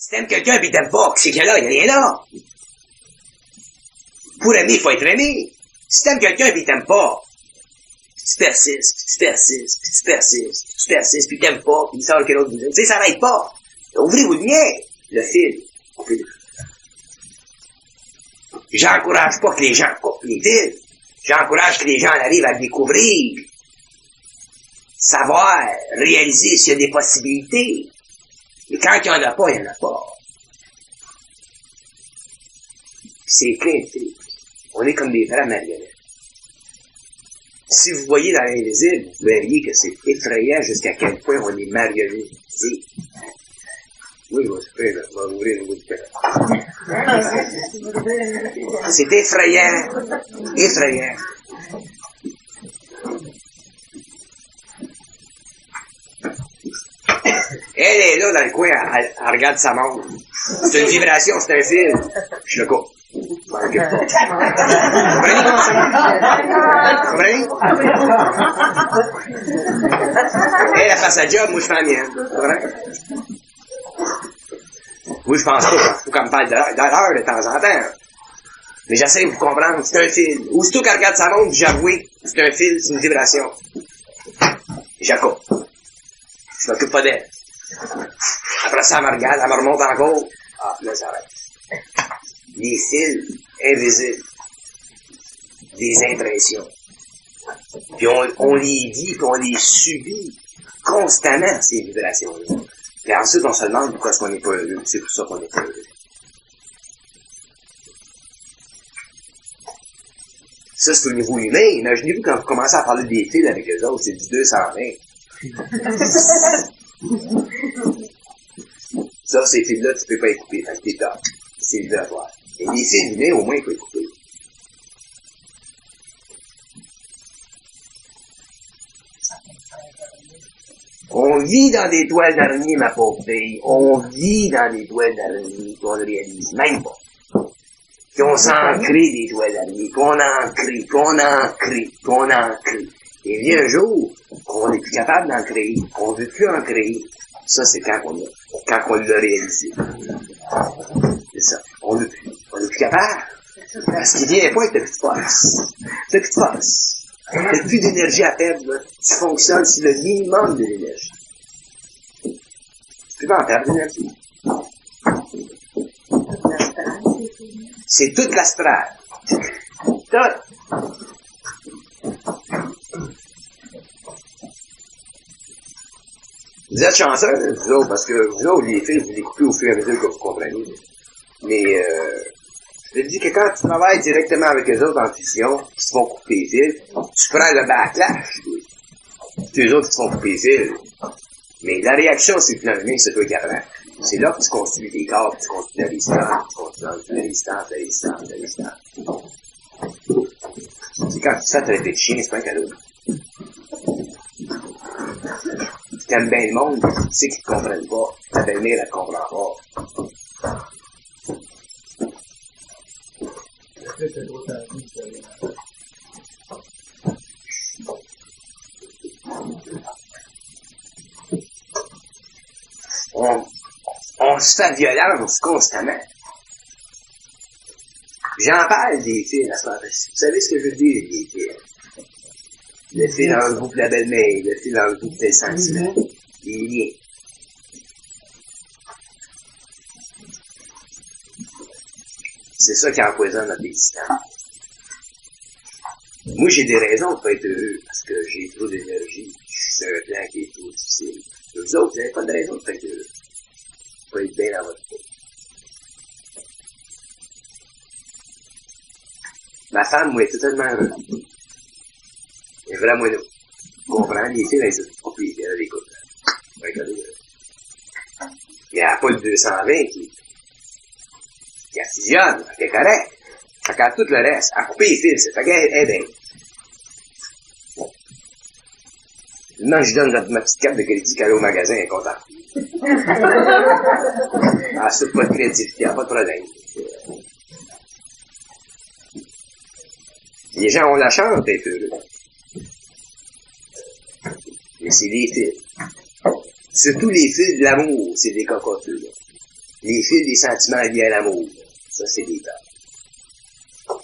Si t'aimes quelqu'un pis t'aimes pas, c'est qu'il y a là, il y a rien là. Pour aimer, il faut être aimé. Si t'aimes quelqu'un pis t'aimes pas, tu persistes, pis t'aimes pas, pis il sort que l'autre vous dit, tu sais, ça n'arrête pas. Ouvrez-vous le mien, le fil. J'encourage pas que les gens coupent les fils. J'encourage que les gens arrivent à découvrir, savoir, réaliser s'il y a des possibilités. Et quand il y en a pas, il y en a pas. C'est plein de filles. On est comme des vraies marionnettes. Si vous voyez dans l'invisible, vous verriez que c'est effrayant jusqu'à quel point on est marionnettes. Oui, je vais ouvrir une boutique. C'est effrayant. Effrayant. Elle est là dans le coin, elle regarde sa montre. C'est une vibration, c'est un fil. Je le coupe. Comprenez? Elle fait sa job, moi je fais la mienne. Moi je pense pas, faut qu'elle me parle d'heure de temps en temps. Mais j'essaie de vous comprendre, c'est un fil. Aussitôt qu'elle regarde sa montre, j'avoue, c'est un fil, c'est une vibration. Je la coupe. Je m'occupe pas d'elle. Après ça, elle me regarde, elle me remonte encore. Ah, là, ça arrête. Les fils invisibles. Des impressions. Puis on les vit, puis on les subit constamment, ces vibrations-là. Puis ensuite, on se demande pourquoi est-ce qu'on n'est pas heureux. C'est pour ça qu'on n'est pas heureux. Ça, c'est au niveau humain. Imaginez-vous quand vous commencez à parler des fils avec les autres, c'est du 220. Ça, ces fils-là, tu peux pas les couper. Fait que t'es top. C'est vibratoire. Et les fils humains, au moins, il faut les couper. On vit dans des toiles d'araignée, ma pauvre fille. On vit dans des toiles d'araignée qu'on ne réalise même pas. Qu'on s'en crée des toiles d'araignée, qu'on en crée. Et vient un jour, on n'est plus capable d'en créer, on ne veut plus en créer. Ça, c'est quand on l'a réalisé. C'est ça. On n'est plus capable. Parce qu'il vient un point que t'as plus de force. T'as plus d'énergie à perdre. Tu fonctionnes sur le minimum de l'énergie. Tu peux pas en perdre d'énergie. C'est toute l'astral. Tout. Vous êtes chanceux, vous autres, parce que vous autres, les filles, vous les coupez au fur et à mesure que vous comprenez. Mais, je te dis que quand tu travailles directement avec eux autres en fusion, qui se font couper les fils, tu prends le backlash, c'est eux autres qui se font couper les fils. Mais la réaction sur le plan humain, c'est toi qui apprends. C'est là que tu construis tes corps, tu construis la résistance, C'est quand tu fais traiter de chien, c'est pas un cadeau. Tu t'aimes bien le monde, tu sais qu'ils te comprennent pas. Ta belle-mère, elle te comprend pas. On se fait violence constamment. J'en parle des filles à ce moment-là. Vous savez ce que je veux dire, des filles? Le fil dans le groupe de la belle-mère, le fil dans le groupe des sentiments, les liens. C'est ça qui empoisonne notre existence. Moi, j'ai des raisons de pas être heureux, parce que j'ai trop d'énergie, je suis sur un plan qui est trop difficile. Vous autres, vous n'avez pas de raison de pas être heureux. Pas être bien dans votre vie. Ma femme, moi, est totalement heureuse. Et voilà, moi, nous. Comprends, les filles, elles sont pas plus, elles écoutent. Regardez. Il n'y a pas le 220 qui ascisionne, c'est correct. Ça casse tout le reste. À couper les fils, ça fait qu'elle est bien. Maintenant, je donne ma petite carte de crédit qu'elle a au magasin, elle est contente. Ah, c'est pas de crédit, il n'y a pas de problème. Les gens ont la chance d'être heureux. Mais c'est les fils. Surtout les fils de l'amour, c'est des cocoteux. les fils des sentiments liés à l'amour. Ça, c'est des temps.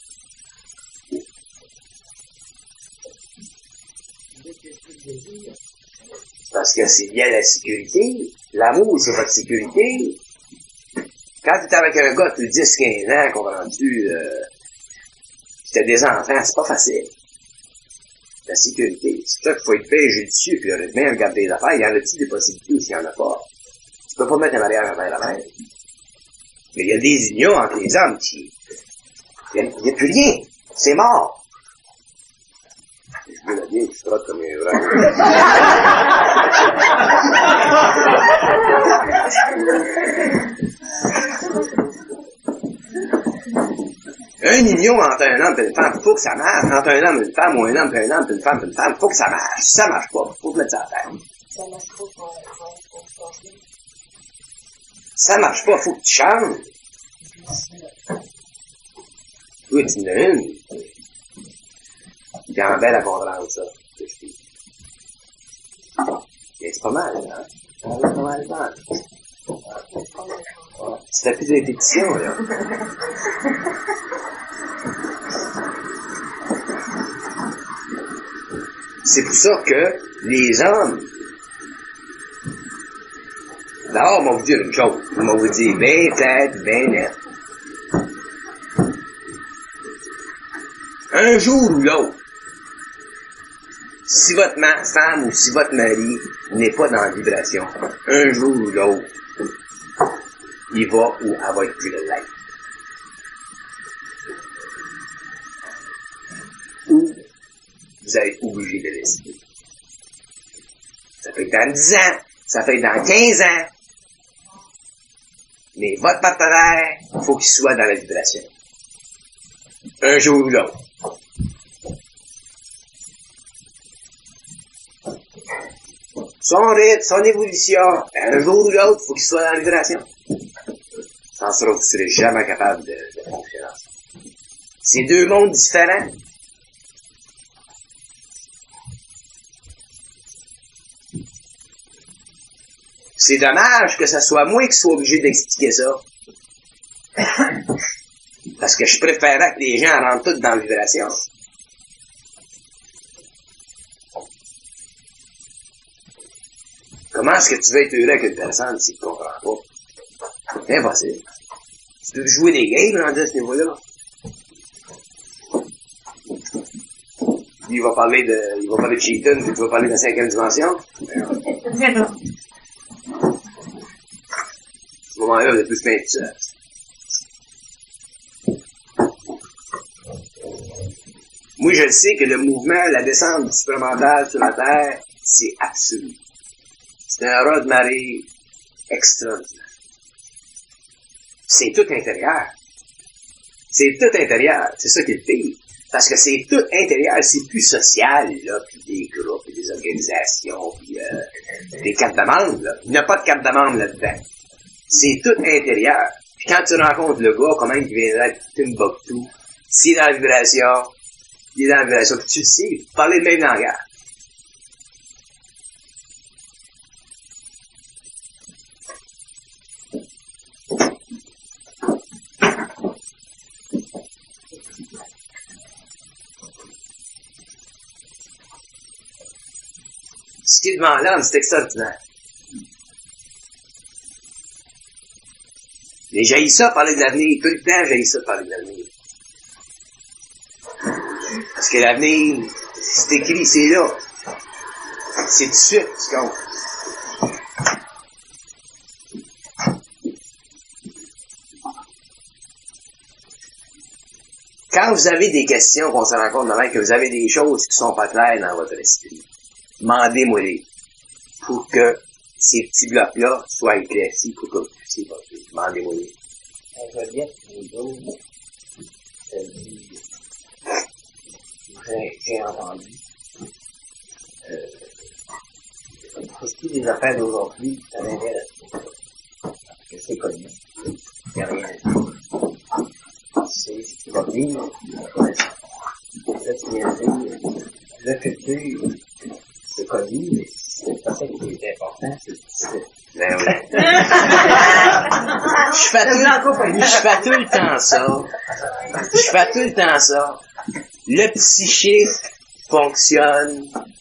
Parce que c'est lié à la sécurité. L'amour, c'est pas de sécurité. Quand t'es avec un gars de 10-15 ans, comprends-tu, pis t'as des enfants, c'est pas facile. La sécurité. C'est ça qu'il faut être fait judicieux, puis honnêtement, regarder les affaires. Il y en a-t-il des possibilités ou s'il y en a pas? Tu peux pas mettre un mariage envers la mère. Mais il y a des unions entre les hommes qui... Il n'y a plus rien. C'est mort. Je veux la bien, je trotte comme un vrai. Une union entre un homme et une femme, faut que ça marche. Entre un homme et une femme, ou un homme et un homme, et une femme et une femme, faut que ça marche. Si ça marche pas, faut mettre ça à terre. Ça marche pas pour Ça marche pas, faut que tu changes. Oui, tu en as une. T'es en belle à comprendre ça, que je dis. Mais c'est pas mal, hein? C'est pas mal, mal. C'est plus de répétition, là. C'est pour ça que les hommes, d'abord, on va vous dire une chose. On va vous dire bien clair, bien net. Un jour ou l'autre, si votre femme ou si votre mari n'est pas dans la vibration, un jour ou l'autre, il va ou elle va être plus de l'être. Ou vous allez être obligé de décider. Ça peut être dans 10 ans, ça peut être dans 15 ans, mais votre partenaire, il faut qu'il soit dans la vibration. Un jour ou l'autre. Son rythme, son évolution, un jour ou l'autre, il faut qu'il soit dans la vibration. Sans ça, vous ne serez jamais capable de fonctionner ensemble. C'est deux mondes différents. C'est dommage que ce soit moi qui sois obligé d'expliquer ça. Parce que je préférais que les gens rentrent tous dans la vibration. Comment est-ce que tu veux être heureux avec une personne si tu ne comprends pas? C'est impossible. Tu peux jouer des games rendu à ce niveau-là. Il va parler de Cheaton, puis tu vas parler de la 5e dimension. À ce moment-là, vous êtes plus bien tout seul. Moi, je le sais que le mouvement, la descente supramentale sur la Terre, c'est absolu. C'est un raz de marée extraordinaire. C'est tout intérieur. C'est tout intérieur. C'est ça qui est le pire. Parce que c'est tout intérieur, c'est plus social, là, puis des groupes, puis des organisations, puis des cartes de membres, là. Il n'y a pas de carte de membre là-dedans. C'est tout intérieur. Puis quand tu rencontres le gars, comment il viendrait de Timbuktu, s'il est dans la vibration, il est dans la vibration, puis tu le sais, vous parlez le même langage. Ce qui est devant l'homme, c'est extraordinaire. Mais j'ai ça parler de l'avenir. Tout le temps, j'ai ça parler de l'avenir. Parce que l'avenir, c'est écrit, c'est là. C'est tout de suite, tu comprends. Quand vous avez des questions qu'on se rend compte demain, que vous avez des choses qui sont pas claires dans votre esprit, demandez-moi-les pour que ces petits blocs-là soient éclaircis pour que vous puissiez voter. Demandez-moi-les. Joliette, j'ai entendu. Pour ce qui est des affaires d'aujourd'hui, ça m'intéresse pas. Parce que c'est connu. Il n'y a rien. C'est ce qui va venir. Là, tu viens de dire, le futur, c'est connu, mais c'est pas ça qui est important, c'est le futur. Ben oui. fais tout le temps ça. Le psychisme fonctionne.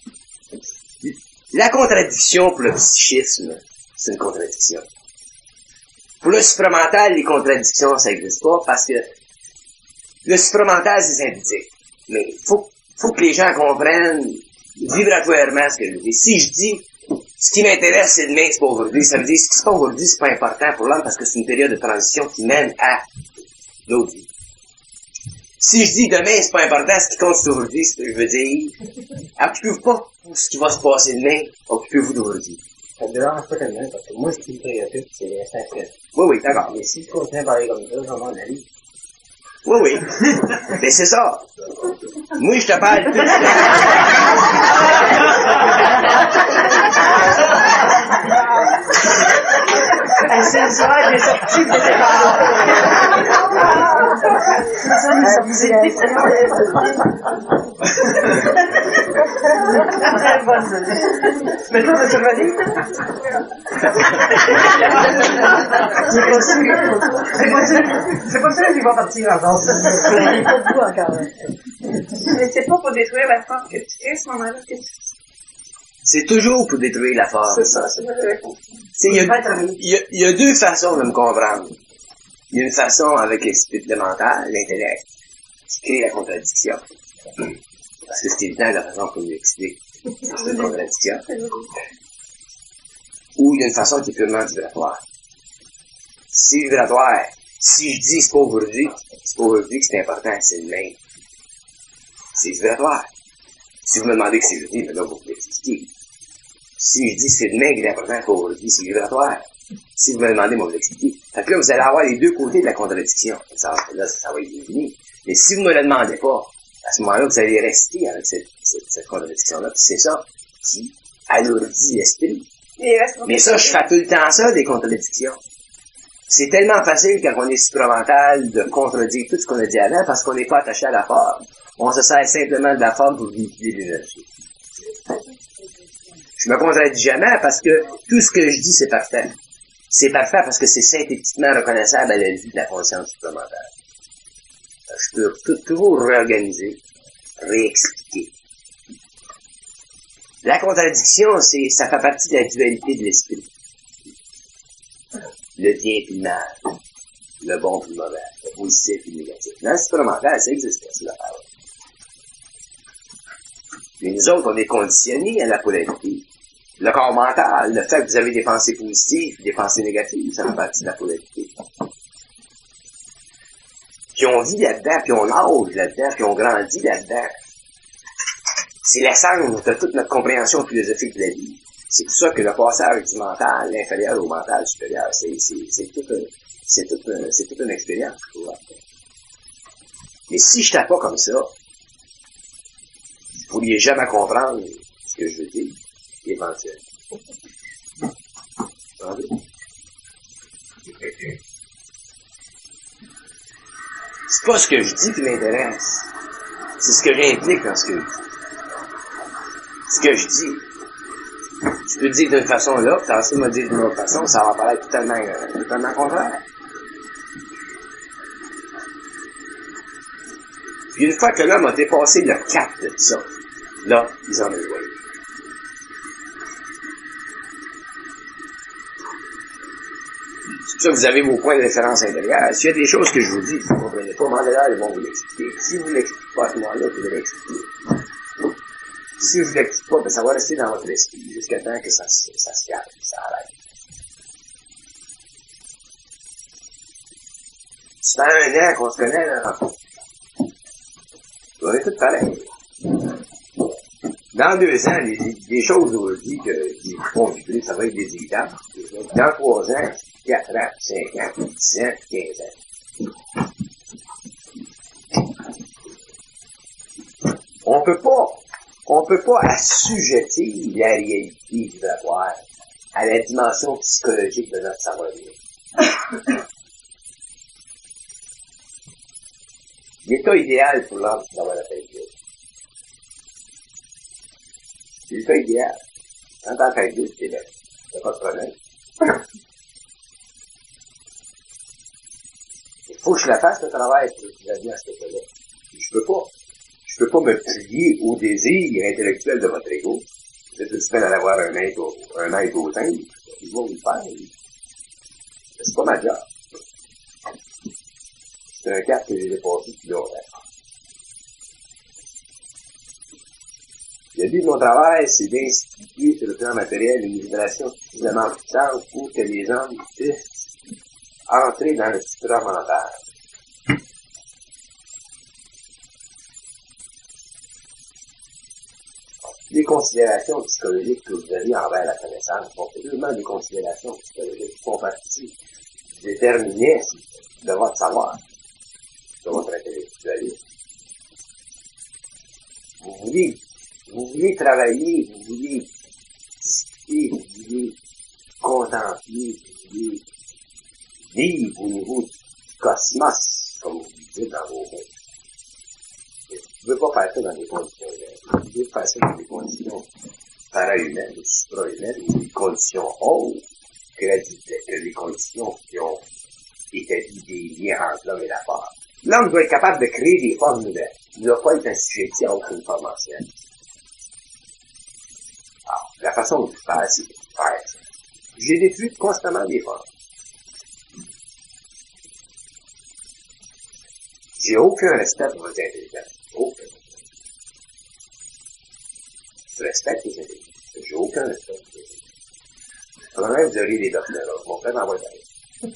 La contradiction pour le psychisme, c'est une contradiction. Pour le supramental, les contradictions, ça n'existe pas parce que le supramental, c'est synthétique. Mais faut que les gens comprennent vibratoirement ce que je dis. Si je dis, ce qui m'intéresse, c'est demain, c'est pas aujourd'hui, ça veut dire, ce qui se passe aujourd'hui, c'est pas important pour l'homme parce que c'est une période de transition qui mène à l'autre vie. Si je dis demain, c'est pas important, ce qui compte c'est aujourd'hui, c'est ce que je veux dire. Occupez-vous pas de ce qui va se passer demain, occupez-vous d'aujourd'hui. Ça me dérange pas tellement, parce que moi, ce qui me préoccupe, c'est l'instant présent. Oui, d'accord. Mais si je continue à parler comme ça, j'en ai avis. Oui. Mais c'est ça. Moi, je te parle tout le C'est le soir, j'ai sorti de ses Mais toi, monsieur Valérie? C'est pas sûr qu'il va partir encore. Il est pas debout encore. Mais c'est pas pour détruire la forme que tu crées à ce moment-là que tu... C'est toujours pour détruire la forme. C'est ça, c'est vrai. Il y a deux façons de me comprendre. Il y a une façon avec le mental, l'intellect, qui crée la contradiction. Parce que c'est évident la façon qu'on nous explique cette contradiction. Ou il y a une façon qui est purement vibratoire. C'est vibratoire. Si je dis c'est pas aujourd'hui que c'est important, c'est demain. C'est vibratoire. Si vous me demandez que c'est jeudi, maintenant vous pouvez l'expliquer. Si je dis c'est demain que c'est important, c'est pas aujourd'hui, c'est vibratoire. Si vous me demandez, moi vous l'expliquer. Fait que là, vous allez avoir les deux côtés de la contradiction. Ça va être défini. Mais si vous me le demandez pas, à ce moment-là, vous allez rester avec cette contradiction-là. Puis c'est ça qui alourdit l'esprit. Mais ça, je fais tout le temps ça, des contradictions. C'est tellement facile quand on est supramental de contredire tout ce qu'on a dit avant parce qu'on n'est pas attaché à la forme. On se sert simplement de la forme pour véhiculer l'énergie. Je me contredis jamais parce que tout ce que je dis, c'est parfait. C'est parfait parce que c'est synthétiquement reconnaissable à la vue de la conscience supplémentaire. Je peux toujours réorganiser, réexpliquer. La contradiction, ça fait partie de la dualité de l'esprit. Le bien et le mal, le bon et le mauvais, le positif et le négatif. Dans le supplémentaire, ça existe pas, cette affaire-là. Mais nous autres, on est conditionnés à la polarité. Le corps mental, le fait que vous avez des pensées positives, des pensées négatives, ça fait partie de la polarité. Puis on vit là-dedans, puis on nage là-dedans, puis on grandit là-dedans. C'est l'essence de toute notre compréhension philosophique de la vie. C'est pour ça que le passage du mental inférieur au mental supérieur, c'est toute une expérience. Mais si je n'étais pas comme ça, vous ne pourriez jamais comprendre ce que je veux dire, éventuellement. C'est pas ce que je dis qui m'intéresse. C'est ce que j'implique dans ce que je dis. Ce que je dis. Je peux dire d'une façon là, puis ensuite me dire d'une autre façon, ça va paraître totalement contraire. Puis une fois que l'homme a dépassé le cap de ça, là, ils en éloignent. C'est pour ça que vous avez vos points de référence intérieurs. S'il y a des choses que je vous dis, vous ne comprenez pas, mandez-leur, ils vont vous l'expliquer. Si vous ne l'expliquez pas à ce moment-là, vous devez l'expliquer. Si je ne l'explique pas, ben ça va rester dans votre esprit jusqu'à temps que ça se calme, ça arrête. Ça fait 1 an qu'on se connaît, là. On est tous pareils. Dans 2 ans, les choses aujourd'hui qui vont vibrer, ça va être des évidents. Dans 3 ans, 4 ans, 5 ans, 10 ans, 15 ans. On peut pas assujettir la réalité vibratoire à la dimension psychologique de notre savoir-vivre. L'état idéal pour l'homme, c'est d'avoir la tête vide. C'est l'état idéal. Quand t'as la tête vide, t'es là. T'as pas de problème. Il faut que je la fasse, le travail, pour la vie à ce côté-là. Je peux pas. Je peux pas me plier au désir intellectuel de votre ego. Vous êtes occupé d'en avoir un maître au sein. Il va vous le faire. C'est pas ma job. C'est un cap que j'ai dépassé depuis longtemps. Le but de mon travail, c'est d'instituer sur le plan matériel une libération suffisamment puissante pour que les hommes puissent entrer dans le supramental. Les considérations psychologiques que vous avez envers la connaissance sont seulement des considérations psychologiques qui font partie du déterminisme de votre savoir, de votre intellectualisme. Vous voulez travailler, vous voulez discuter, vous voulez contempler, vous voulez vivre au niveau du cosmos, comme vous dites dans vos mots. Vous ne pouvez pas faire ça dans des conditions humaines. Vous pouvez faire ça dans des conditions para-humaines, ou supra-humaines, ou des conditions hautes que les conditions qui ont établi des liens entre l'homme et la forme. L'homme doit être capable de créer des formes nouvelles. Il ne doit pas être assujetti à aucune forme ancienne. Alors, la façon de faire, c'est de faire ça. J'ai détruit constamment des formes. J'ai aucun respect pour votre intelligence. Aucun. Je respecte les intelligences. J'ai aucun respect pour les intelligences. Pendant que vous auriez des docteurs, mon frère m'envoie d'ailleurs.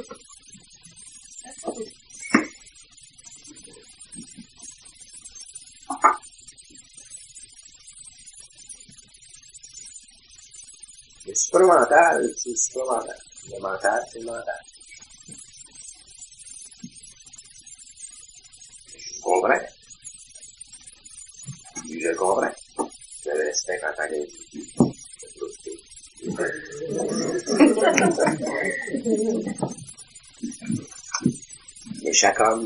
Le supramental, c'est le supramental. Le mental, c'est le mental. Je comprends. Je le comprends. Je le respecte en tant qu'individu. Mais chaque homme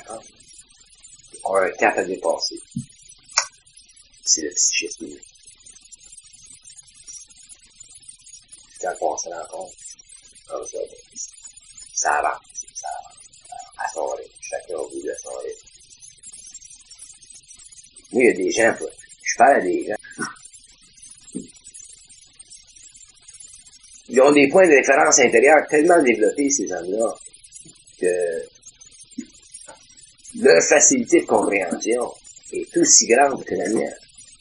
a un cap à dépasser. C'est le psychisme humain. Quand on se rend compte, comme ça avance, à son rythme, chacun au bout de son rythme. Moi, il y a des gens, je parle à des gens, ils ont des points de référence intérieurs tellement développés, ces hommes-là, que leur facilité de compréhension est aussi grande que la mienne.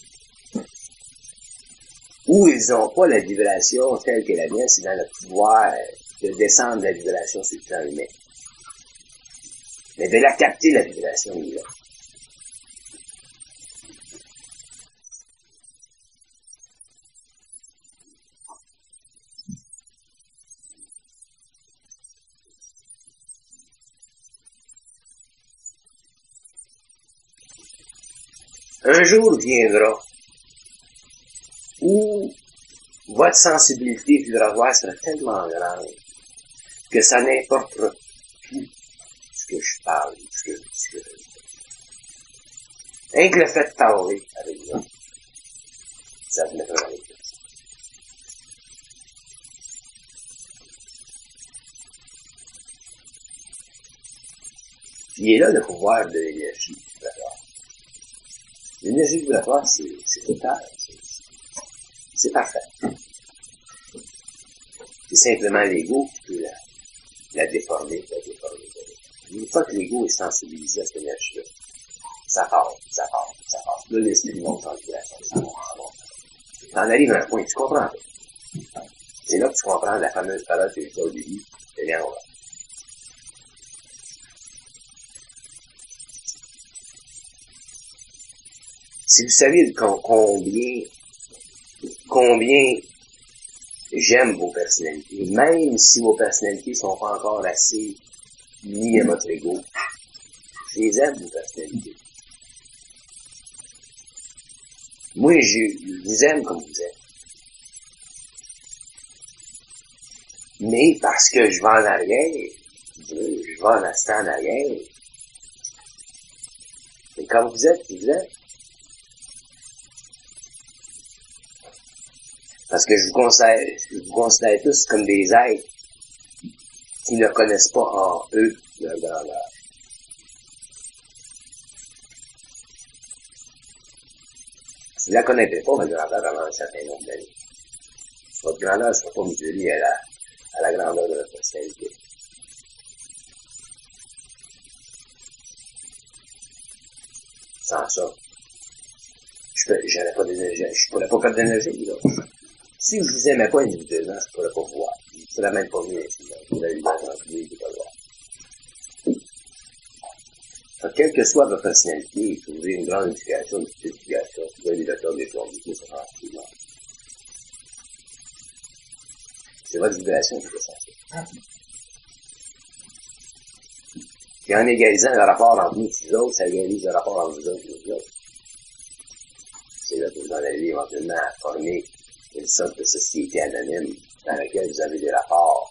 Où ils n'ont pas la vibration telle que la mienne, c'est dans le pouvoir de descendre la vibration sur le plan humain. Mais de la capter, la vibration, il est là. Un jour viendra où votre sensibilité vibratoire sera tellement grande que ça n'importe plus ce que je parle, ce que je dis. Rien que le fait de parler avec vous, ça vous mettra dans les pieds. Il est là le pouvoir de l'énergie vibratoire. L'énergie vibratoire, c'est total. C'est parfait. C'est simplement l'ego qui peut la déformer. Une fois que l'ego est sensibilisé à cette énergie-là, ça part. Là, l'esprit monte en vibration, ça monte. T'en arrives à un point, tu comprends. C'est là que tu comprends la fameuse parole que je disais au début, de Léon. Si vous saviez combien j'aime vos personnalités, même si vos personnalités ne sont pas encore assez liées à votre ego, je les aime, vos personnalités. Moi, je vous aime comme vous êtes. Mais parce que je vais en arrière, je vais en instant en arrière, et comme vous êtes, parce que je vous considère tous comme des êtres qui ne connaissent pas en eux leur grandeur. Si vous ne la connaissez pas, votre grandeur avant un certain nombre d'années. Votre grandeur ne sera pas mesurée à la grandeur de votre personnalité. Sans ça, je pourrais pas perdre d'énergie, là. Si je vous aimais pas individuellement, je pourrais pas vous voir. Je pourrais même pas mieux, vous avez eu l'argent privé de pas le voir. Donc, quelle que soit votre personnalité, que vous ayez une grande éducation, une petite éducation, vous avez des docteurs des journaux, tout ça, franchement. C'est votre vibration qui est essentielle. Et en égalisant le rapport entre nous et les autres, ça égalise le rapport entre vous autres et les autres. C'est là que vous en allez éventuellement à former une sorte de société anonyme dans laquelle vous avez des rapports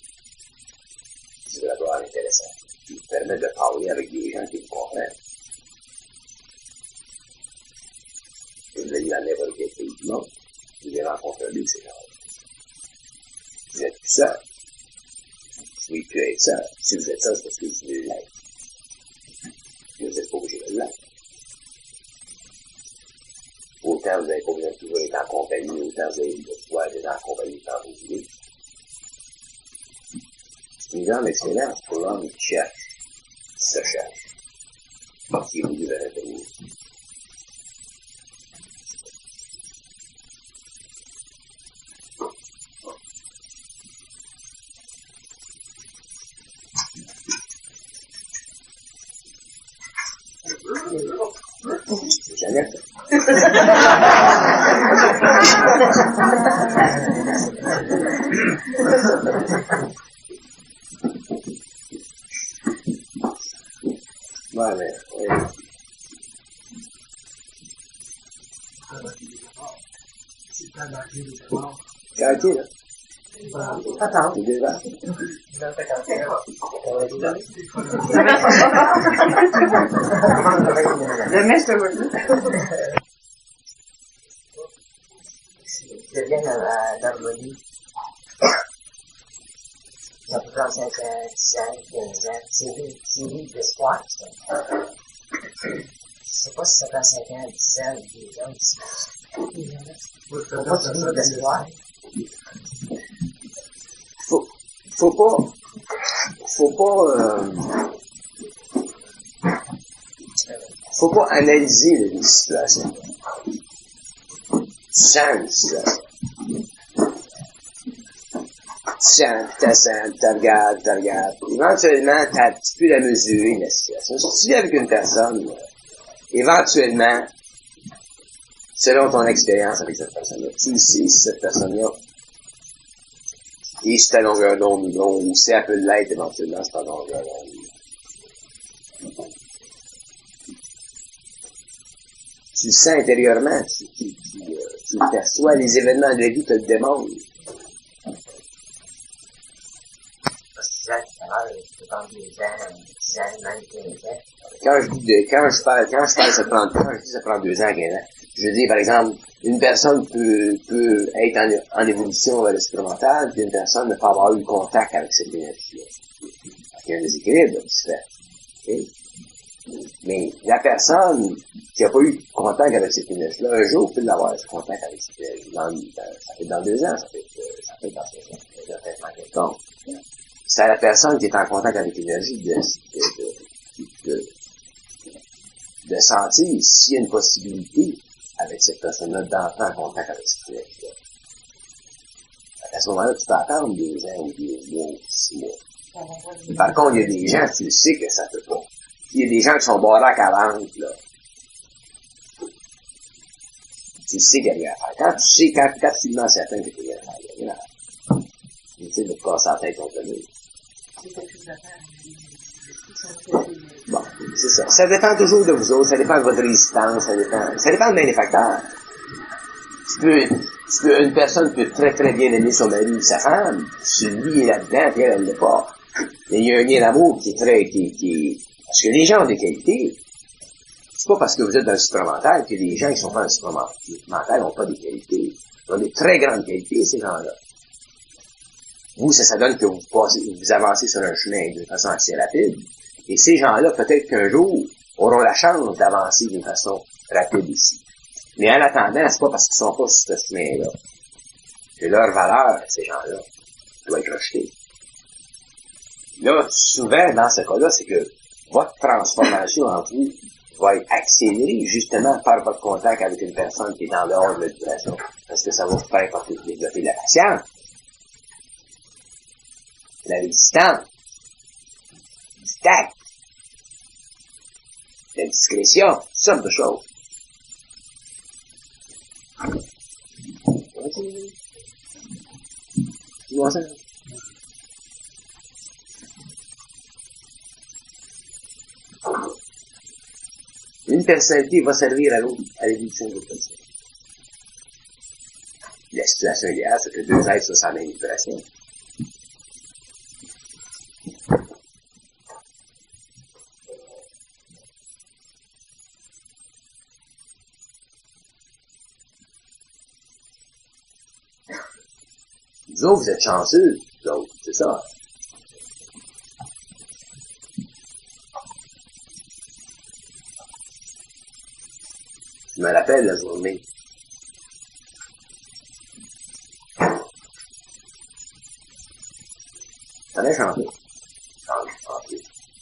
intéressants qui vous permettent de parler avec des gens qui vous comprennent. Et vous allez dans n'importe quel pays du monde, vous allez rencontrer lui, ces gens-là. Vous êtes plus seul. Vous pouvez plus être seul. Si vous êtes seul, c'est parce que vous voulez l'être. Vous n'êtes pas obligé de l'être. Autant vous n'avez pas besoin de toujours être en compagnie, autant vous avez le choix d'être en compagnie quand vous voulez. C'est une grande excellence pour l'homme qui cherche, qui se cherche, qui est voulu vers l'inconnu. C'est jamais fait. Ouais, mais, oui. Quartier, là. Attends. C'est déjà. Le maître, Ils deviennent l'harmonie. Ça peut prendre 5 ans, 10 ans, 15 ans. C'est vivre d'espoir, ça. Je sais pas si ça prend 5 ans, 10 ans, 10 ans, 10 ans. Faut pas se vivre d'espoir. Faut pas analyser les situations. Tu sens une situation. Tu sens, tu regardes. Éventuellement, tu peux la mesurer, la situation. Si tu vis avec une personne, éventuellement, selon ton expérience avec cette personne-là, tu sais si cette personne-là est sur ta longueur d'onde ou non, ou si elle peut l'être éventuellement sur ta longueur d'onde. Tu le sens intérieurement, tu le perçois, les événements de la vie te le démontrent. Quand je dis ça prend 2 ans, 15 ans, je veux dire, par exemple, une personne peut être en évolution vers le supramental, puis une personne ne peut avoir eu contact avec cette énergie-là. Il y a un déséquilibre qui se fait. Okay? Mais la personne qui n'a pas eu contact avec cette énergie-là, un jour peut l'avoir ce contact avec cette énergie. Ça fait dans 2 ans, ça fait dans 5 ans, ça fait dans quelque temps. C'est la personne qui est en contact avec l'énergie de sentir s'il y a une possibilité avec cette personne-là d'entrer en contact avec cette énergie-là. À ce moment-là, tu peux attendre 2 ans ou 2 mois ou 6 mois. Par contre, il y a des gens, tu sais que ça ne peut pas. Il y a des gens qui sont barrés à 40, là. Tu sais qu'il y a rien à faire. Quand tu sais, quand tu es absolument certain que tu rien à faire, il y a rien à faire. Tu sais, de te casser la tête contre le mur. Bon, c'est ça. Ça dépend toujours de vous autres, ça dépend de votre résistance, ça dépend de bien des facteurs. Une personne peut très très bien aimer son mari ou sa femme, si lui est là-dedans, puis elle ne l'est pas. Mais il y a un lien d'amour qui est parce que les gens ont des qualités. C'est pas parce que vous êtes dans le supramental que les gens qui sont pas dans le supramental n'ont pas des qualités. Ils ont des très grandes qualités, ces gens-là. vous, ça donne que vous avancez sur un chemin de façon assez rapide. Et ces gens-là, peut-être qu'un jour, auront la chance d'avancer d'une façon rapide ici. Mais en attendant, c'est pas parce qu'ils sont pas sur ce chemin-là que leur valeur, ces gens-là, doit être rejetée. Là, souvent, dans ce cas-là, c'est que votre transformation en vous va être accélérée justement par votre contact avec une personne qui est en dehors de la vibration. Parce que ça va vous faire développer la patience, la résistance, du tact, la discrétion, toutes sortes de choses. Tu vois ça? Une personnalité va servir à l'autre, à l'évolution de l'autre personne. La situation idéale, c'est que deux êtres soient sans même vibration. Vous autres, vous êtes chanceux, vous autres, c'est ça. Je me rappelle la journée. Ça allait chanter. Chanter.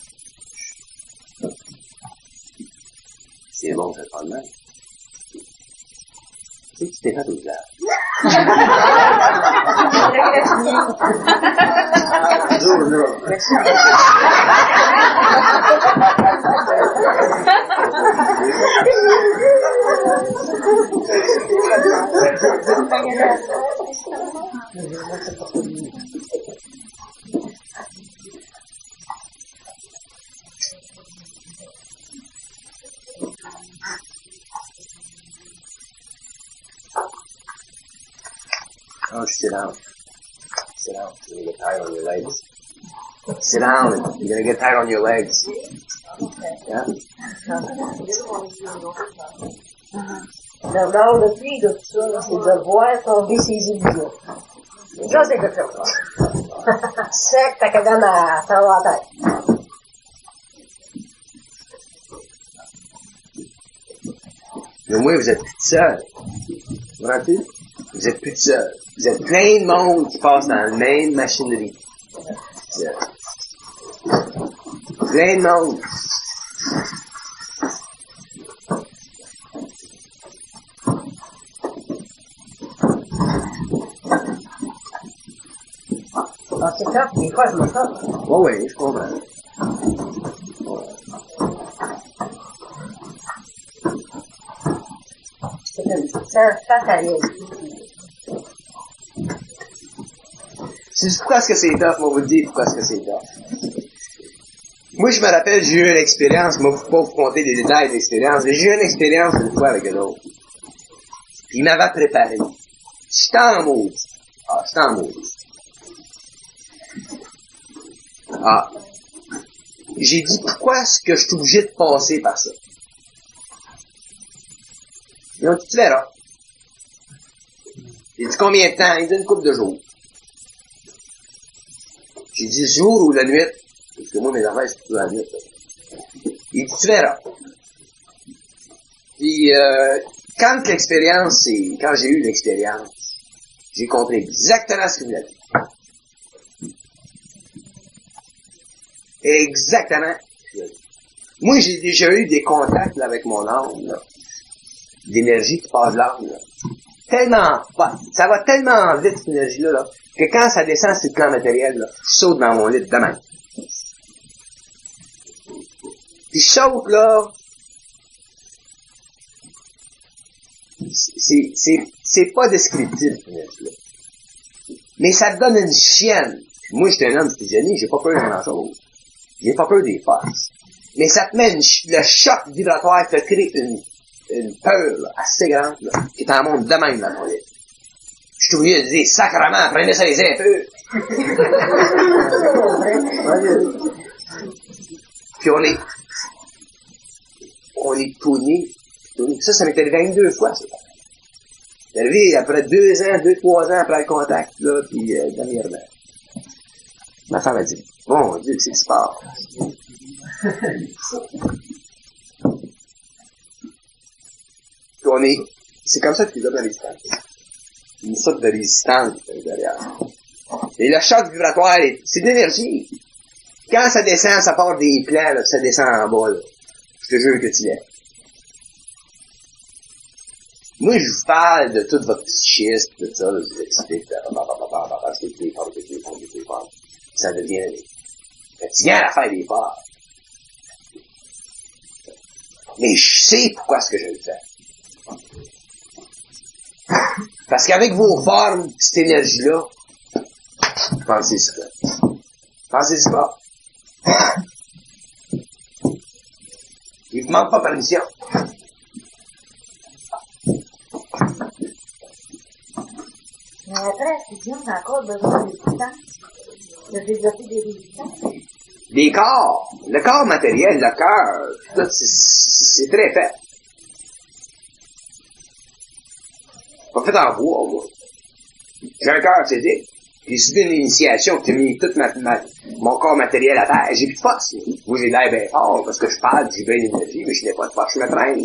C'est bon, ça fait pas de mal. Tu sais que tu t'es fait au visage. Oh, sit down. Sit down. You're gonna get tired on your legs. Sit down. You're gonna get tired on your legs. Yeah? D'abord, le but de tout ça, c'est de voir tomber ses illusions. Ça, c'est de faire ça. Sec, t'as qu'à donner à faire la tête. Mais moi, vous êtes plus seul. Vous rendez? Vous êtes plus seul. Vous êtes plein de monde qui passe dans la même machinerie. Plein de monde. Ah, c'est ça, des fois, je me sens. Oui, je comprends. C'est un fataliste. C'est pourquoi est-ce que c'est tough? Moi, vous dire pourquoi est-ce que c'est tough. Moi, je me rappelle, j'ai eu une expérience, moi, je ne peux pas vous conter les détails de l'expérience, mais j'ai eu une expérience une fois avec un autre. Il m'avait préparé. J'étais en maudit. Ah, j'étais en maudit. Ah. J'ai dit, pourquoi est-ce que je suis obligé de passer par ça? Ils ont dit, tu verras. J'ai dit, combien de temps? Il dit, une couple de jours. J'ai dit, le jour ou la nuit? Parce que moi, mes affaires, c'est plutôt la nuit. Il dit, tu verras. Puis, quand j'ai eu l'expérience, j'ai compris exactement ce que vous avez dit. Exactement. Moi, j'ai déjà eu des contacts là, avec mon âme, là, d'énergie qui passe de l'âme. Là. Tellement pas. Ça va tellement vite, cette énergie-là, là, que quand ça descend sur le plan matériel, là, je saute dans mon lit demain. Puis je saute, là, c'est pas descriptif, cette énergie-là. Mais ça te donne une chienne. Moi, j'étais un homme fusionné, j'ai pas peur de grand-chose. J'ai pas peur des forces. Mais ça te met le choc vibratoire te crée une peur là, assez grande là, qui t'en monte de même dans ton lit. Je suis obligé de dire, sacrement, prenez ça les un peu. Puis on est tourné. Ça m'est arrivé 22 fois, ça. C'est arrivé après 2 ans, 2-3 ans après le contact, là, puis dernièrement. Ma femme a dit, mon Dieu, qu'est-ce qui se passe? C'est comme ça que tu donnes la résistance. Une sorte de résistance derrière. Et le choc vibratoire, c'est de l'énergie. Quand ça descend, ça part des plans, là, ça descend en bas, là. Je te jure que tu l'es. Moi, je vous parle de tout votre psychisme, de ça, je vous explique, parce que tu es fort, ça devient fatigant à faire des parts. Mais je sais pourquoi est-ce que je le fais. Parce qu'avec vos formes, cette énergie-là, pensez ça. Pensez ça. Il vous manque pas permission. Mais après, étudiants ont encore besoin de résistance, de développer des résistances. Les corps, le corps matériel, le cœur, tout, c'est très fait. Pas fait en bois, moi. J'ai un cœur physique. J'ai subi une initiation qui a mis tout mon corps matériel à terre. J'ai plus de force. Moi, j'ai l'air bien fort parce que je parle, j'ai bien d'énergie, mais je n'ai pas de force, je me traîne.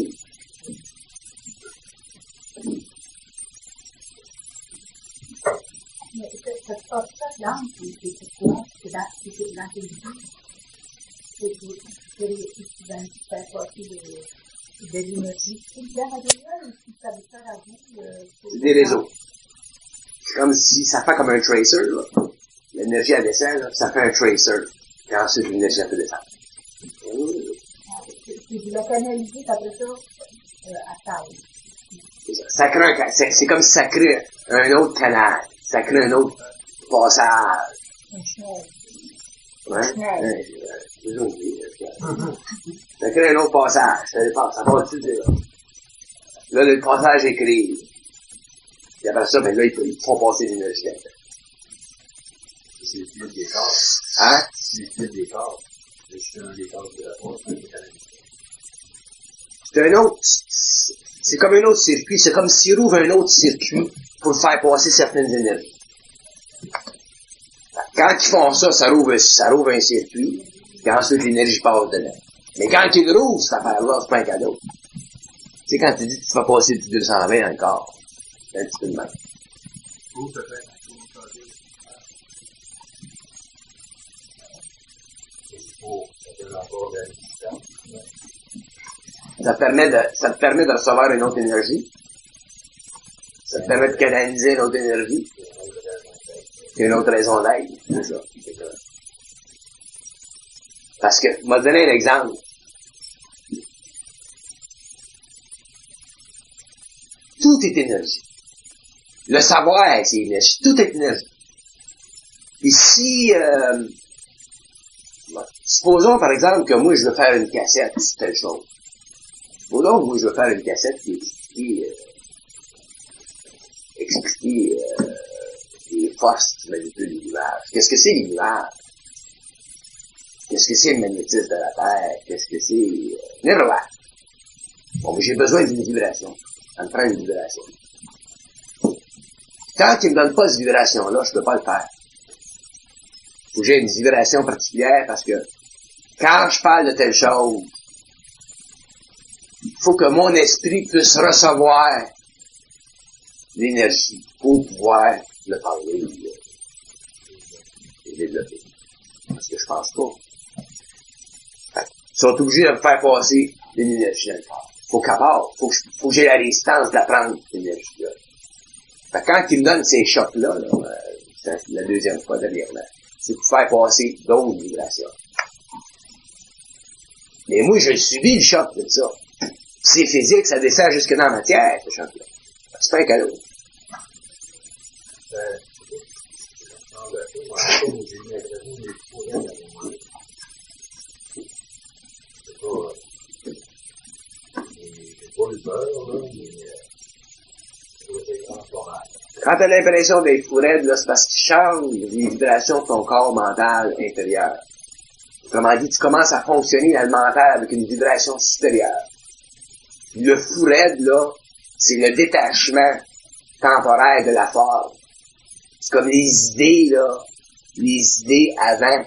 Mais cette force-là, c'est quoi? C'est l'intelligence. C'est faire passer de l'énergie. C'est bien matériel ou si ça veut faire à vous? C'est des réseaux. C'est comme si ça fait comme un tracer, là. L'énergie, elle descend, là, ça fait un tracer. Et ensuite, l'énergie, elle peut descendre. Si vous la canalisez, après ça, à table. Ça crée c'est comme si ça crée un autre canal. Ça crée un autre passage. Un chenal. Ouais? Ça crée un autre passage. Ça va tout dire. Là, le passage est créé. Et après ça, ben là, ils font passer l'énergie là-dedans. C'est le fil des corps. Hein? C'est le fil des corps. C'est un des corps de la force. C'est un autre, c'est comme un autre circuit. C'est comme s'ils rouvrent un autre circuit pour faire passer certaines énergies. Quand ils font ça, ça rouvre un circuit, et ensuite l'énergie passe dedans. Mais quand ils le rouvrent, cette affaire-là, c'est pas un cadeau. Tu sais, quand tu dis que tu vas passer du 220 dans le corps, c'est un petit peu de mal. Ça te permet de recevoir une autre énergie. Ça te permet de canaliser une autre énergie. C'est une autre raison d'être. C'est ça. Parce que, je vais te donner un exemple. Tout est énergie. Le savoir, c'est énergie. Tout est énergie. Et si, supposons par exemple que moi je veux faire une cassette sur telle chose. Supposons que moi je veux faire une cassette qui explique les forces qui manipulent les nuages. Qu'est-ce que c'est les nuages? Qu'est-ce que c'est le magnétisme de la Terre? Qu'est-ce que c'est miroir? Bon, mais j'ai besoin d'une vibration. Ça me prend une vibration. Tant qu'il ne me donne pas cette vibration-là, je ne peux pas le faire. Il faut que j'ai une vibration particulière parce que quand je parle de telle chose, il faut que mon esprit puisse recevoir l'énergie pour pouvoir le parler et développer. Parce que je pense pas. Ils sont obligés de me faire passer une énergie dans le corps. Faut que j'ai la résistance de la prendre, cette énergie-là. Fait que quand ils me donnent ces chocs-là, c'est la deuxième fois dernièrement, c'est pour faire passer d'autres vibrations. Mais moi, je subis le choc de ça. C'est physique, ça descend jusque dans la matière, ce choc-là. C'est pas un cadeau. Quand tu as l'impression d'être fou raide, là, c'est parce que tu changes les vibrations de ton corps mental intérieur. Autrement dit, tu commences à fonctionner dans le mental avec une vibration supérieure. Le fou raide, là, c'est le détachement temporaire de la forme. C'est comme les idées, là, les idées avant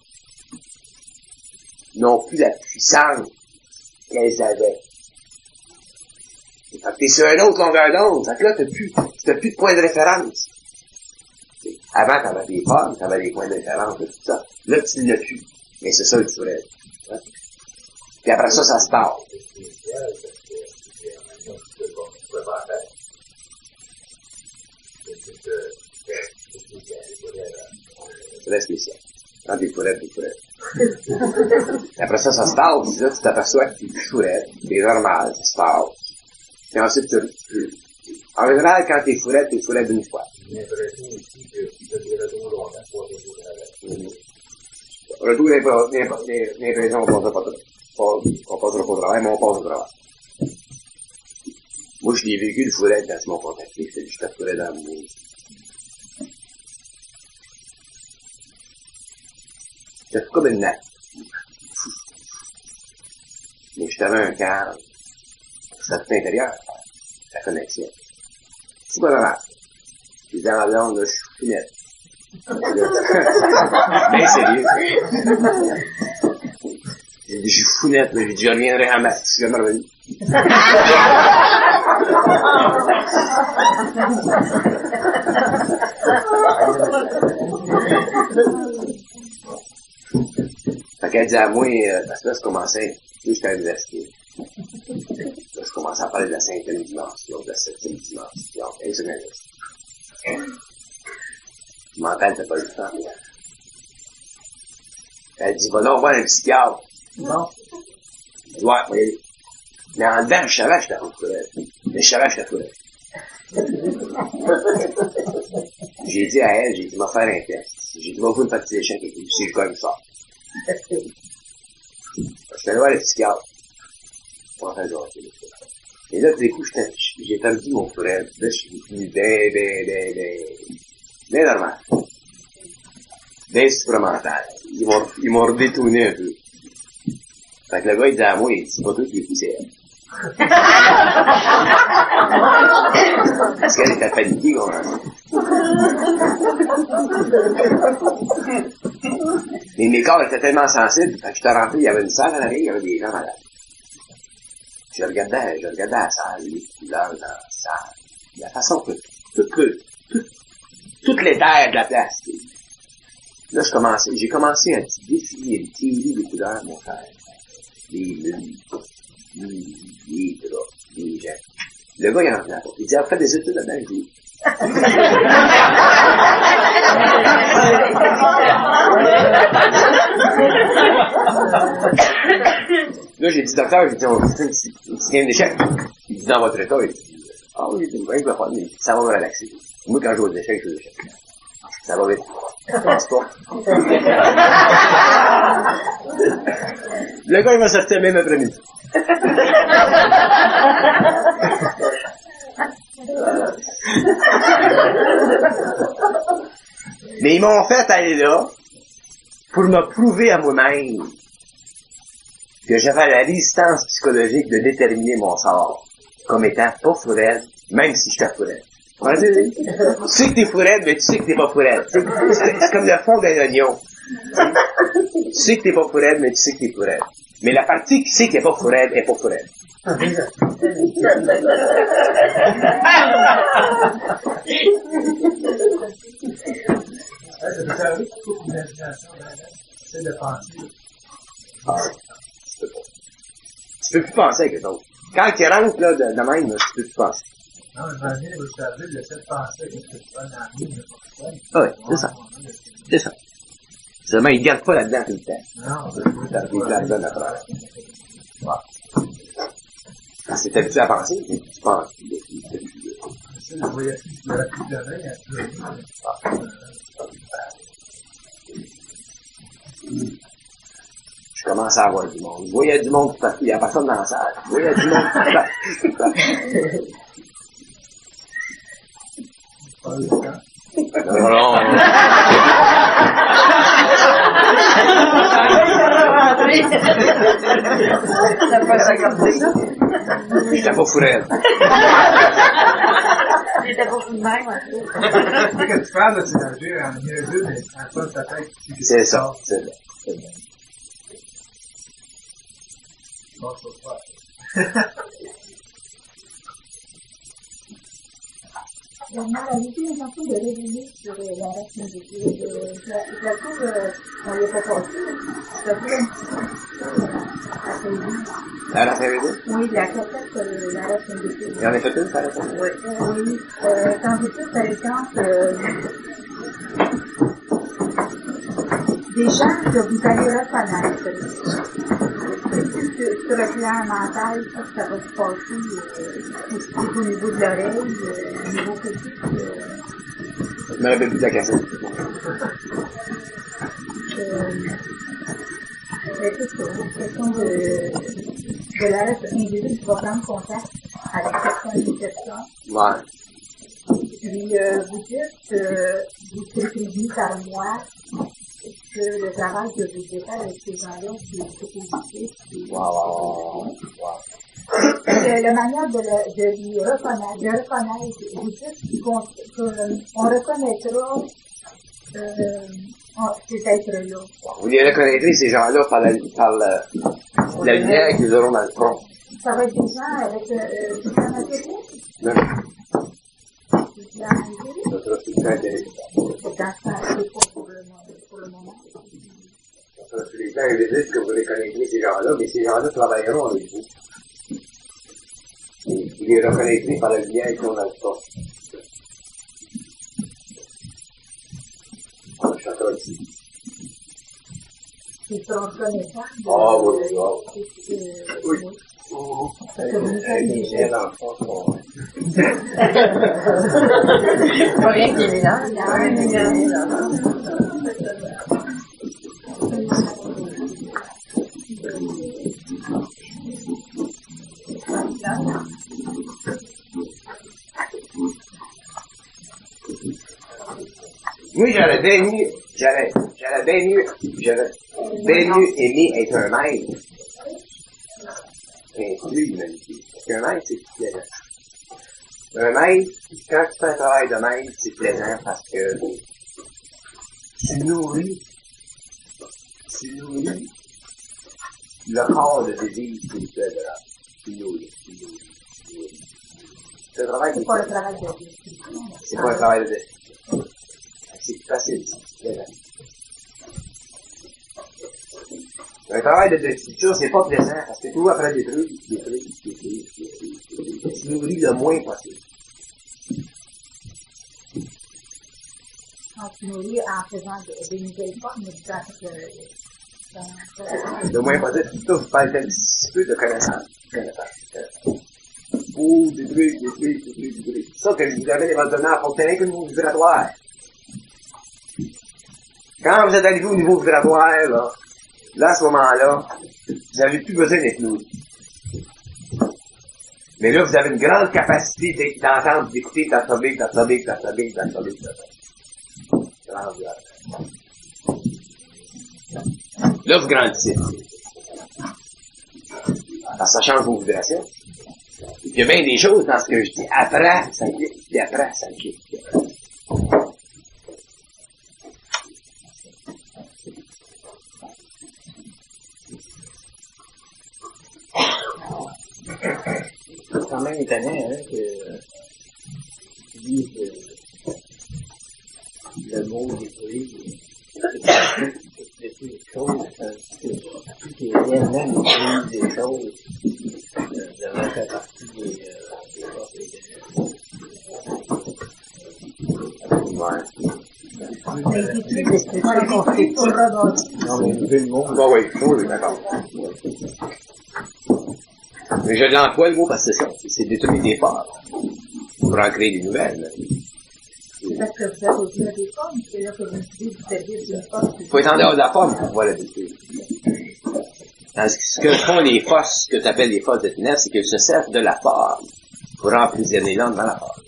n'ont plus la puissance qu'elles avaient. Fait que t'es sur une autre longueur d'onde. Fait que là, t'as plus de point de référence. Avant, t'avais des formes, t'avais des points de référence, tout ça. Là, tu ne l'as plus. Mais c'est ça le Foured. Hein? Puis après ça, ça se part. C'est très spécial. Quand t'es Foured, t'es Foured. Après ça, ça se passe. Là, tu t'aperçois que t'es plus Foured. T'es normal, ça se passe. Puis ensuite, en général, quand t'es Foured une fois. Retour l'impression qu'on passe pas trop au travail, mais on passe au travail. Moi, je l'ai vécu le Foured quand ils m'ont contacté, j'étais Foured dans mon... C'était comme une nappe. Mais je t'avais un cadre. Ça tout intérieur, la connexion. C'est pas normal. Je dis dans la blonde, là, je suis finette. Ben sérieux. J'ai dit, je suis founette, mais j'ai dit, je reviendrai à Max, je suis jamais revenu. Fait qu'elle dit à moi, parce que là, je commençais, j'étais à l'université. Là, je commençais à parler de la 5e dimension, de la 7e dimension, et c'est bien ça. Mental, t'as pas eu le temps. Elle dit, va donc voir un psychiatre. Non. Je dis, ouais, oui. Mais en dedans, je savais que j'étais Foured. Mais je savais que j'étais Foured. J'ai dit à elle, j'ai dit, m'a faire un test. J'ai dit, va vous une partie d'échec et tout, si je gagne ça. Je suis allé voir le psychiatre. Et là, tout d'un coup, j'ai perdu mon Foured. Là, je suis devenu bien normal. Bien supramental. Ils m'ont redétourné un peu. Fait que le gars, il dit à moi, c'est pas toi qui es fou, c'est elle. Parce qu'elle était paniquée, quand même. Mais mes corps étaient tellement sensibles, fait que je suis rentré, il y avait une salle à l'arrière, il y avait des gens malades. Je regardais la salle, les couleurs dans la salle, la façon que toute l'éther de la place. Là, j'ai commencé à définir les théories des couleurs, mon frère. Les lunes, les draps, les gens. Le gars, il en a. Il dit, après des études là-dedans, je dis. Là, j'ai dit, docteur, j'ai dit, on fait une petite game d'échecs. Il dit, dans votre état, il dit, ah oui, je vais pas, mais ça va me relaxer. Moi, quand je joue aux échecs, je joue aux échecs. Ça va vite. Je pense pas. Le gars, il m'a sorti même après-midi. Mais ils m'ont fait aller là pour me prouver à moi-même que j'avais la résistance psychologique de déterminer mon sort comme étant pas Foured, même si j'étais Foured. Tu sais que t'es Foured, mais tu sais que t'es pas Foured. C'est comme le fond d'un oignon. Tu sais que t'es pas Foured, mais tu sais que t'es Foured. Mais la partie qui sait qu'elle est pas Foured, est pas Foured. C'est de penser. Tu peux plus penser à quelque chose. Quand tu rentres là, de même, là, tu peux plus penser. Non, mais je vais vous servir le fait de penser que tu peux dans la vie, ah oui, c'est ça. C'est ça. Seulement, ils ne gardent pas là-dedans tout le temps. non, Ils te la donnent après. Wow. Quand c'est habitué à penser, tu penses. il y aurait plus de main à plus. Je commence à avoir du monde. Je voyais du monde partout. Il n'y a personne dans la salle. Je voyais du monde partout. Pas le temps. Non. T'as pas ça comme ça? J'étais pas Foured. J'étais pas de même, un peu. Ce que tu parles, là, c'est d'agir en niaiseux, mais en soi, ta tête, C'est ça, c'est ça. Bon, ça va. Donc, moi, la vie, j'ai l'impression de revenir sur la rationalité. Je la trouve, on n'y est pas passé, je la trouve un petit peu après-midi. À la fin de Oui, la cassette, la rationalité. Il y en a fait une, ça, la fin de Oui, quand j'écoute, par exemple, des gens que vous allez reconnaître, sur le plan mental, ça va se passer au niveau de l'oreille, au niveau physique. Je me rappelle plus de la cassette. C'est tout ça, une question de la individu qui va prendre contact avec certaines personnes. Ouais. Puis vous dites, vous serez prévenu par moi que le travail que vous devez faire avec ces gens-là, c'est positif. Wow. La manière de les reconnaître, vous dites qu'on reconnaîtra ces êtres-là. Vous les reconnaîtrez, ces gens-là, par la lumière qu'ils auront dans le front. Ça va être des gens avec du plan matériel? Non. Du plan matériel? Ça sera tout le temps intéressant. C'est pas pour le moment. Ça sera tous les temps invisibles que vous reconnaîtrez ces gens-là, mais ces gens-là travailleront avec vous. Et vous les reconnaîtrez par la lumière qu'ils ont dans le front. Je chanterai ici. Ils seront reconnaissables. Ah oui. Oui. Pas rien qui est mélange. Moi, j'aurais bien mieux aimé être un maître. Mais plus l'humanité. Parce qu'un maître, c'est plaisant. Un maître, quand tu fais un travail de maître, c'est plaisant parce que tu nourris le corps de désir spirituel de l'âme. Tu nourris. Le travail, C'est pas le travail de destruction. c'est pas un travail de destruction. C'est facile, c'est plaisant. Un travail de destruction, c'est pas plaisant, parce que tout après détruire. Tu nourris le moins possible. Tu nourris en faisant des nouvelles formes, mais Le moins possible, tout ça, c'est un petit peu de connaissance. Pour détruire. Ça, que vous avez éventuellement apporté qu'un niveau vibratoire. Quand vous êtes arrivé au niveau vibratoire, là, à ce moment-là, vous n'avez plus besoin d'être nourri. Mais là, vous avez une grande capacité d'entendre, d'écouter, d'absorber. Là, vous grandissez. Parce que ça change vos vibrations. Il y a bien des choses dans ce que je dis. Après, ça quitte, puis après, ça quitte. C'est quand même étonnant, que tu dises le mot détruire, c'est des choses, qui est réellement détruire des choses, devrait faire partie des forces Non, mais le mot. Oui, d'accord. Mais je l'emploie le mot parce que c'est ça. C'est détruire des parts. Pour en créer des nouvelles. C'est parce que vous avez au-delà des formes, c'est là que vous utilisez du service d'une forme. Il faut être en dehors de la forme pour pouvoir la détruire. Tandis que ce que font les forces, que tu appelles les forces de ténèbres, c'est qu'elles se servent de la forme pour emprisonner l'homme dans la forme.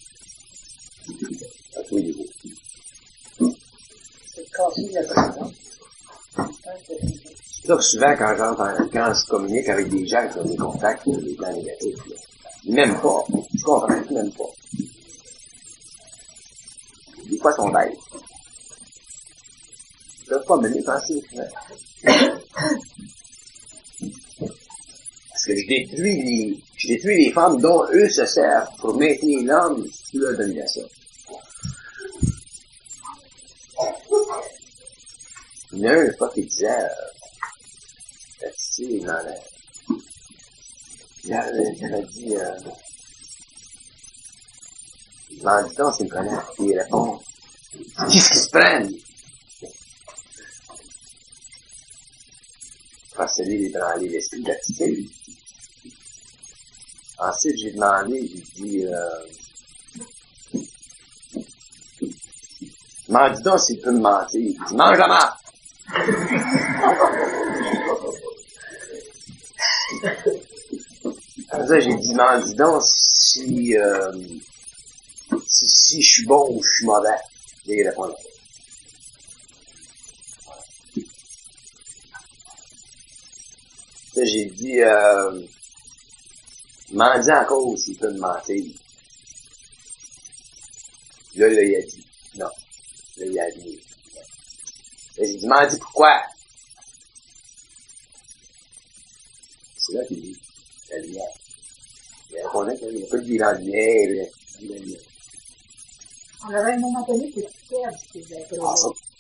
À tous les niveaux. C'est casser la présence. C'est ça que souvent, quand je communique avec des gens qui ont des contacts, des plans négatifs, même pas. Je comprends, même pas. quoi ton rêve? Ils peuvent pas mener penser. Parce que je détruis les femmes dont eux se servent pour maintenir l'homme sous leur domination. Il y en a un fois qui disait, il avait dit, en disant, c'est une connasse, il répond, qu'est-ce qu'ils se prennent? Parce que lui, il branlait l'esprit d'attitude. Ensuite, j'ai demandé, j'ai dit, m'en dis donc s'il peut me mentir. Il dit, mange la marde! Ça, j'ai dit, m'en dis donc si je suis bon ou je suis mauvais. Et il répond, ça, j'ai dit, m'en dis encore s'il peut me mentir. Là, il a dit, non. Là, il a dit, là, j'ai dit, m'en dis pourquoi? C'est là qu'il dit, la lumière. Il répondait qu'il n'y a pas de bilan de lumière, On avait un moment donné qui était fier de ces êtres.